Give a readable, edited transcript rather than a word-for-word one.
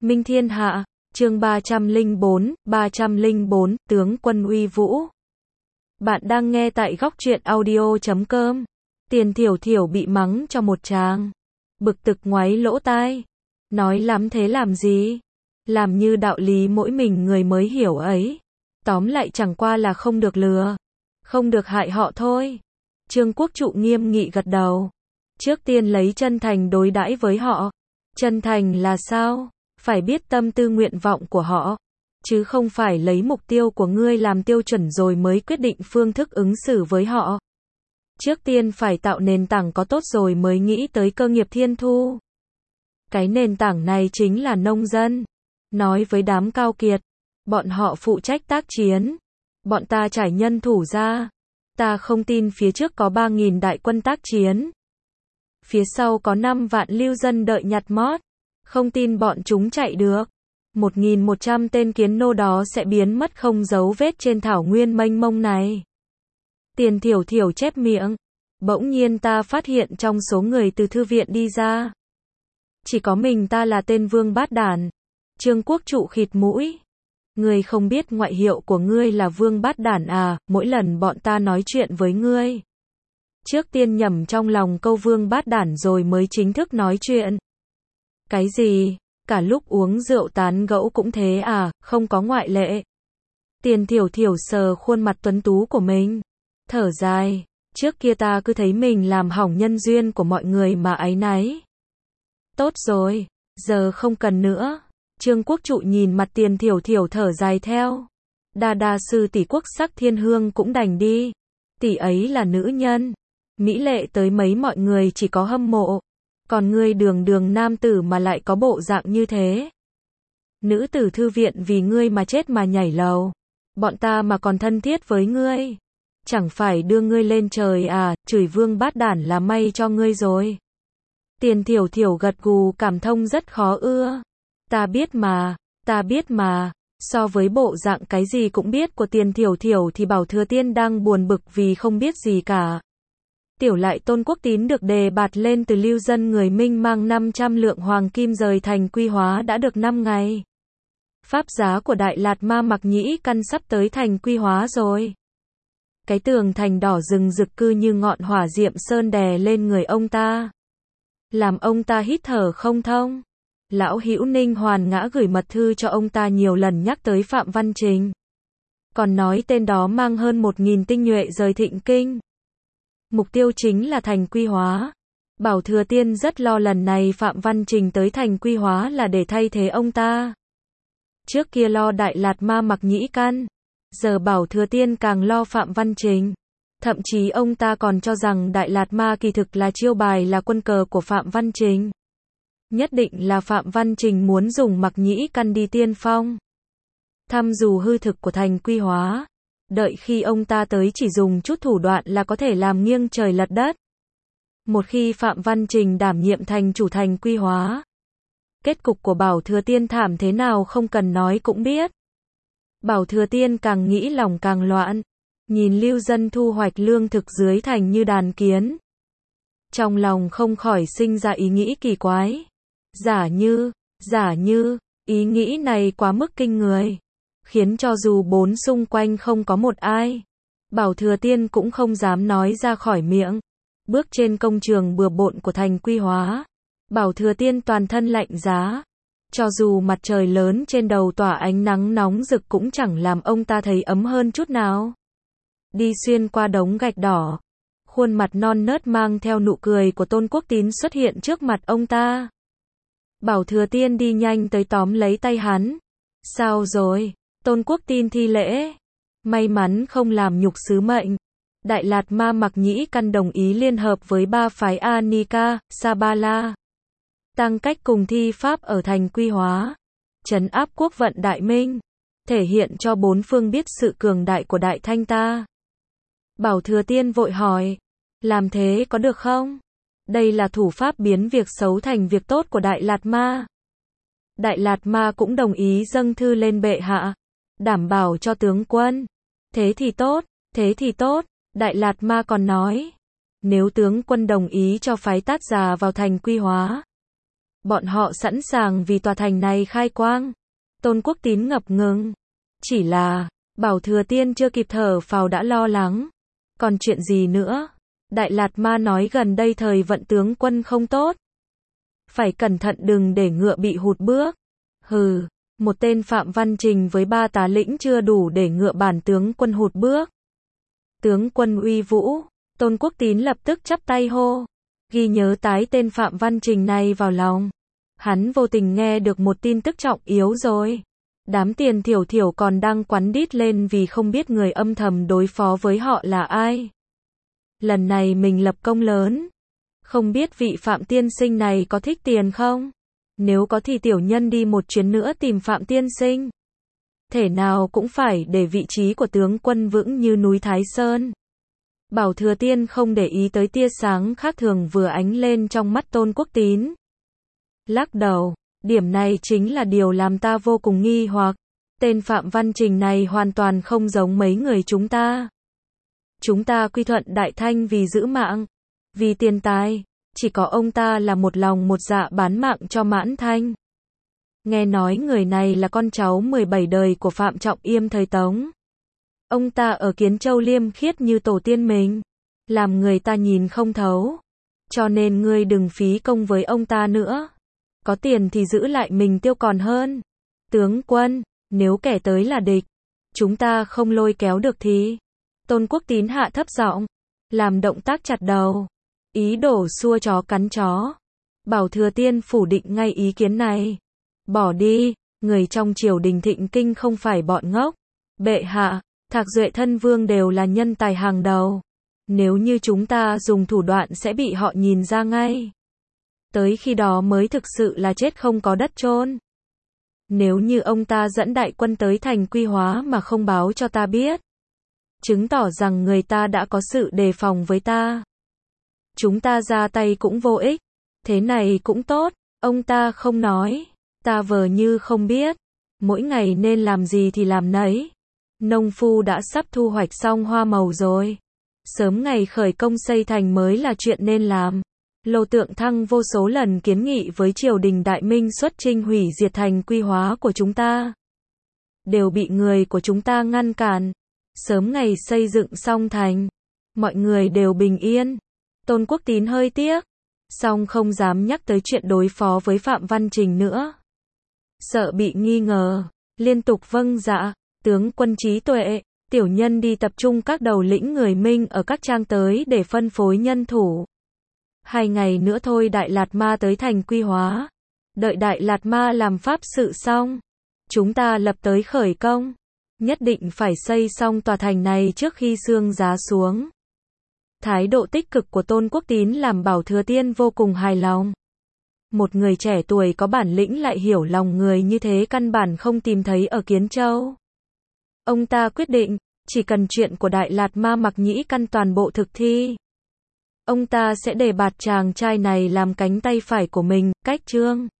Minh thiên hạ, chương 304, tướng quân uy vũ. Bạn đang nghe tại góc truyện audio.com. Tiền Thiểu Thiểu bị mắng cho một tràng. Bực tức ngoáy lỗ tai. Nói lắm thế làm gì? Làm như đạo lý mỗi mình người mới hiểu ấy. Tóm lại chẳng qua là không được lừa. Không được hại họ thôi. Trương Quốc Trụ nghiêm nghị gật đầu. Trước tiên lấy chân thành đối đãi với họ. Chân thành là sao? Phải biết tâm tư nguyện vọng của họ, chứ không phải lấy mục tiêu của ngươi làm tiêu chuẩn rồi mới quyết định phương thức ứng xử với họ. Trước tiên phải tạo nền tảng có tốt rồi mới nghĩ tới cơ nghiệp thiên thu. Cái nền tảng này chính là nông dân. Nói với đám cao kiệt, bọn họ phụ trách tác chiến, bọn ta trải nhân thủ ra. Ta không tin phía trước có 3.000 đại quân tác chiến, phía sau có 5 vạn lưu dân đợi nhặt mót. Không tin bọn chúng chạy được. 1.100 tên kiến nô đó sẽ biến mất không dấu vết trên thảo nguyên mênh mông này. Tiền Thiểu Thiểu chép miệng. Bỗng nhiên ta phát hiện trong số người từ thư viện đi ra, chỉ có mình ta là tên vương bát đản. Trương Quốc Trụ khịt mũi. Ngươi không biết ngoại hiệu của ngươi là vương bát đản à? Mỗi lần bọn ta nói chuyện với ngươi, trước tiên nhẩm trong lòng câu vương bát đản rồi mới chính thức nói chuyện. Cái gì? Cả lúc uống rượu tán gẫu cũng thế à? Không có ngoại lệ. Tiền Thiểu Thiểu sờ khuôn mặt tuấn tú của mình, thở dài. Trước kia ta cứ thấy mình làm hỏng nhân duyên của mọi người mà áy náy. Tốt rồi, giờ không cần nữa. Trương Quốc Trụ nhìn mặt Tiền Thiểu Thiểu thở dài theo. Đa sư tỷ quốc sắc thiên hương cũng đành đi. Tỷ ấy là nữ nhân, mỹ lệ tới mấy mọi người chỉ có hâm mộ. Còn ngươi đường nam tử mà lại có bộ dạng như thế. Nữ tử thư viện vì ngươi mà chết mà nhảy lầu. Bọn ta mà còn thân thiết với ngươi, chẳng phải đưa ngươi lên trời à? Chửi vương bát đản là may cho ngươi rồi. Tiền Thiểu Thiểu gật gù cảm thông rất khó ưa. Ta biết mà. So với bộ dạng cái gì cũng biết của Tiền Thiểu Thiểu thì Bảo Thừa Tiên đang buồn bực vì không biết gì cả. Tiểu lại Tôn Quốc Tín được đề bạt lên từ lưu dân người Minh mang 500 lượng hoàng kim rời thành Quy Hóa đã được 5 ngày. Pháp giá của Đại Lạt Ma Mặc Nhĩ Căn sắp tới thành Quy Hóa rồi. Cái tường thành đỏ rừng rực cư như ngọn hỏa diệm sơn đè lên người ông ta, làm ông ta hít thở không thông. Lão Hữu Ninh Hoàn ngã gửi mật thư cho ông ta nhiều lần nhắc tới Phạm Văn Trình, còn nói tên đó mang hơn 1.000 tinh nhuệ rời Thịnh Kinh. Mục tiêu chính là thành Quy Hóa. Bảo Thừa Tiên rất lo lần này Phạm Văn Trình tới thành Quy Hóa là để thay thế ông ta. Trước kia lo Đại Lạt Ma Mặc Nhĩ Căn, giờ Bảo Thừa Tiên càng lo Phạm Văn Trình. Thậm chí ông ta còn cho rằng Đại Lạt Ma kỳ thực là chiêu bài, là quân cờ của Phạm Văn Trình. Nhất định là Phạm Văn Trình muốn dùng Mặc Nhĩ Căn đi tiên phong, thăm dò hư thực của thành Quy Hóa. Đợi khi ông ta tới chỉ dùng chút thủ đoạn là có thể làm nghiêng trời lật đất. Một khi Phạm Văn Trình đảm nhiệm thành chủ thành Quy Hóa, kết cục của Bảo Thừa Tiên thảm thế nào không cần nói cũng biết. Bảo Thừa Tiên càng nghĩ lòng càng loạn, nhìn lưu dân thu hoạch lương thực dưới thành như đàn kiến, trong lòng không khỏi sinh ra ý nghĩ kỳ quái. Giả như, ý nghĩ này quá mức kinh người, khiến cho dù bốn xung quanh không có một ai, Bảo Thừa Tiên cũng không dám nói ra khỏi miệng. Bước trên công trường bừa bộn của thành Quy Hóa, Bảo Thừa Tiên toàn thân lạnh giá. Cho dù mặt trời lớn trên đầu tỏa ánh nắng nóng rực cũng chẳng làm ông ta thấy ấm hơn chút nào. Đi xuyên qua đống gạch đỏ, khuôn mặt non nớt mang theo nụ cười của Tôn Quốc Tín xuất hiện trước mặt ông ta. Bảo Thừa Tiên đi nhanh tới tóm lấy tay hắn. Sao rồi? Tôn Quốc Tín thi lễ. May mắn không làm nhục sứ mệnh. Đại Lạt Ma Mặc Nhĩ Căn đồng ý liên hợp với ba phái Anika, Sabala, tăng cách cùng thi pháp ở thành Quy Hóa, trấn áp quốc vận Đại Minh, thể hiện cho bốn phương biết sự cường đại của Đại Thanh ta. Bảo Thừa Tiên vội hỏi, làm thế có được không? Đây là thủ pháp biến việc xấu thành việc tốt của Đại Lạt Ma. Đại Lạt Ma cũng đồng ý dâng thư lên bệ hạ, đảm bảo cho tướng quân. Thế thì tốt. Đại Lạt Ma còn nói, nếu tướng quân đồng ý cho phái Tát Già vào thành Quy Hóa, Bọn họ sẵn sàng vì tòa thành này khai quang. Tôn Quốc Tín ngập ngừng. Chỉ là, Bảo Thừa Tiên chưa kịp thở phào đã lo lắng. Còn chuyện gì nữa? Đại Lạt Ma nói gần đây thời vận tướng quân không tốt. Phải cẩn thận đừng để ngựa bị hụt bước. Hừ, một tên Phạm Văn Trình với 3 tá lĩnh chưa đủ để ngựa bản tướng quân hụt bước. Tướng quân uy vũ, Tôn Quốc Tín lập tức chắp tay hô. Ghi nhớ tái tên Phạm Văn Trình này vào lòng. Hắn vô tình nghe được một tin tức trọng yếu rồi. Đám Tiền Thiểu Thiểu còn đang quắn đít lên vì không biết người âm thầm đối phó với họ là ai. Lần này mình lập công lớn. Không biết vị Phạm tiên sinh này có thích tiền không? Nếu có thì tiểu nhân đi một chuyến nữa tìm Phạm tiên sinh. Thể nào cũng phải để vị trí của tướng quân vững như núi Thái Sơn. Bảo Thừa Tiên không để ý tới tia sáng khác thường vừa ánh lên trong mắt Tôn Quốc Tín. Lắc đầu, điểm này chính là điều làm ta vô cùng nghi hoặc. Tên Phạm Văn Trình này hoàn toàn không giống mấy người chúng ta. Chúng ta quy thuận Đại Thanh vì giữ mạng, vì tiền tài, chỉ có ông ta là một lòng một dạ bán mạng cho Mãn Thanh. Nghe nói người này là con cháu 17 đời của Phạm Trọng Yêm thời Tống. Ông ta ở Kiến Châu liêm khiết như tổ tiên mình, làm người ta nhìn không thấu. Cho nên ngươi đừng phí công với ông ta nữa. Có tiền thì giữ lại mình tiêu còn hơn. Tướng quân, nếu kẻ tới là địch, chúng ta không lôi kéo được thì... Tôn Quốc Tín hạ thấp giọng, làm động tác chặt đầu, ý đồ xua chó cắn chó. Bảo Thừa Tiên phủ định ngay ý kiến này. Bỏ đi, người trong triều đình thịnh kinh không phải bọn ngốc. Bệ hạ, Thạc Duệ thân vương đều là nhân tài hàng đầu. Nếu như chúng ta dùng thủ đoạn sẽ bị họ nhìn ra ngay. Tới khi đó mới thực sự là chết không có đất chôn. Nếu như ông ta dẫn đại quân tới thành Quy Hóa mà không báo cho ta biết, chứng tỏ rằng người ta đã có sự đề phòng với ta. Chúng ta ra tay cũng vô ích. Thế này cũng tốt, ông ta không nói. Ta vờ như không biết. Mỗi ngày nên làm gì thì làm nấy. Nông phu đã sắp thu hoạch xong hoa màu rồi. Sớm ngày khởi công xây thành mới là chuyện nên làm. Lô Tượng Thăng vô số lần kiến nghị với triều đình Đại Minh xuất chinh hủy diệt thành Quy Hóa của chúng ta. Đều bị người của chúng ta ngăn cản. Sớm ngày xây dựng xong thành, mọi người đều bình yên. Tôn Quốc Tín hơi tiếc, song không dám nhắc tới chuyện đối phó với Phạm Văn Trình nữa. Sợ bị nghi ngờ, liên tục vâng dạ, tướng quân trí tuệ, tiểu nhân đi tập trung các đầu lĩnh người Minh ở các trang tới để phân phối nhân thủ. 2 ngày nữa thôi Đại Lạt Ma tới thành Quy Hóa. Đợi Đại Lạt Ma làm pháp sự xong, chúng ta lập tới khởi công. Nhất định phải xây xong tòa thành này trước khi sương giá xuống. Thái độ tích cực của Tôn Quốc Tín làm Bảo Thừa Tiên vô cùng hài lòng. Một người trẻ tuổi có bản lĩnh lại hiểu lòng người như thế căn bản không tìm thấy ở Kiến Châu. Ông ta quyết định, chỉ cần chuyện của Đại Lạt Ma Mặc Nhĩ Căn toàn bộ thực thi, ông ta sẽ đề bạt chàng trai này làm cánh tay phải của mình, Cách Trương.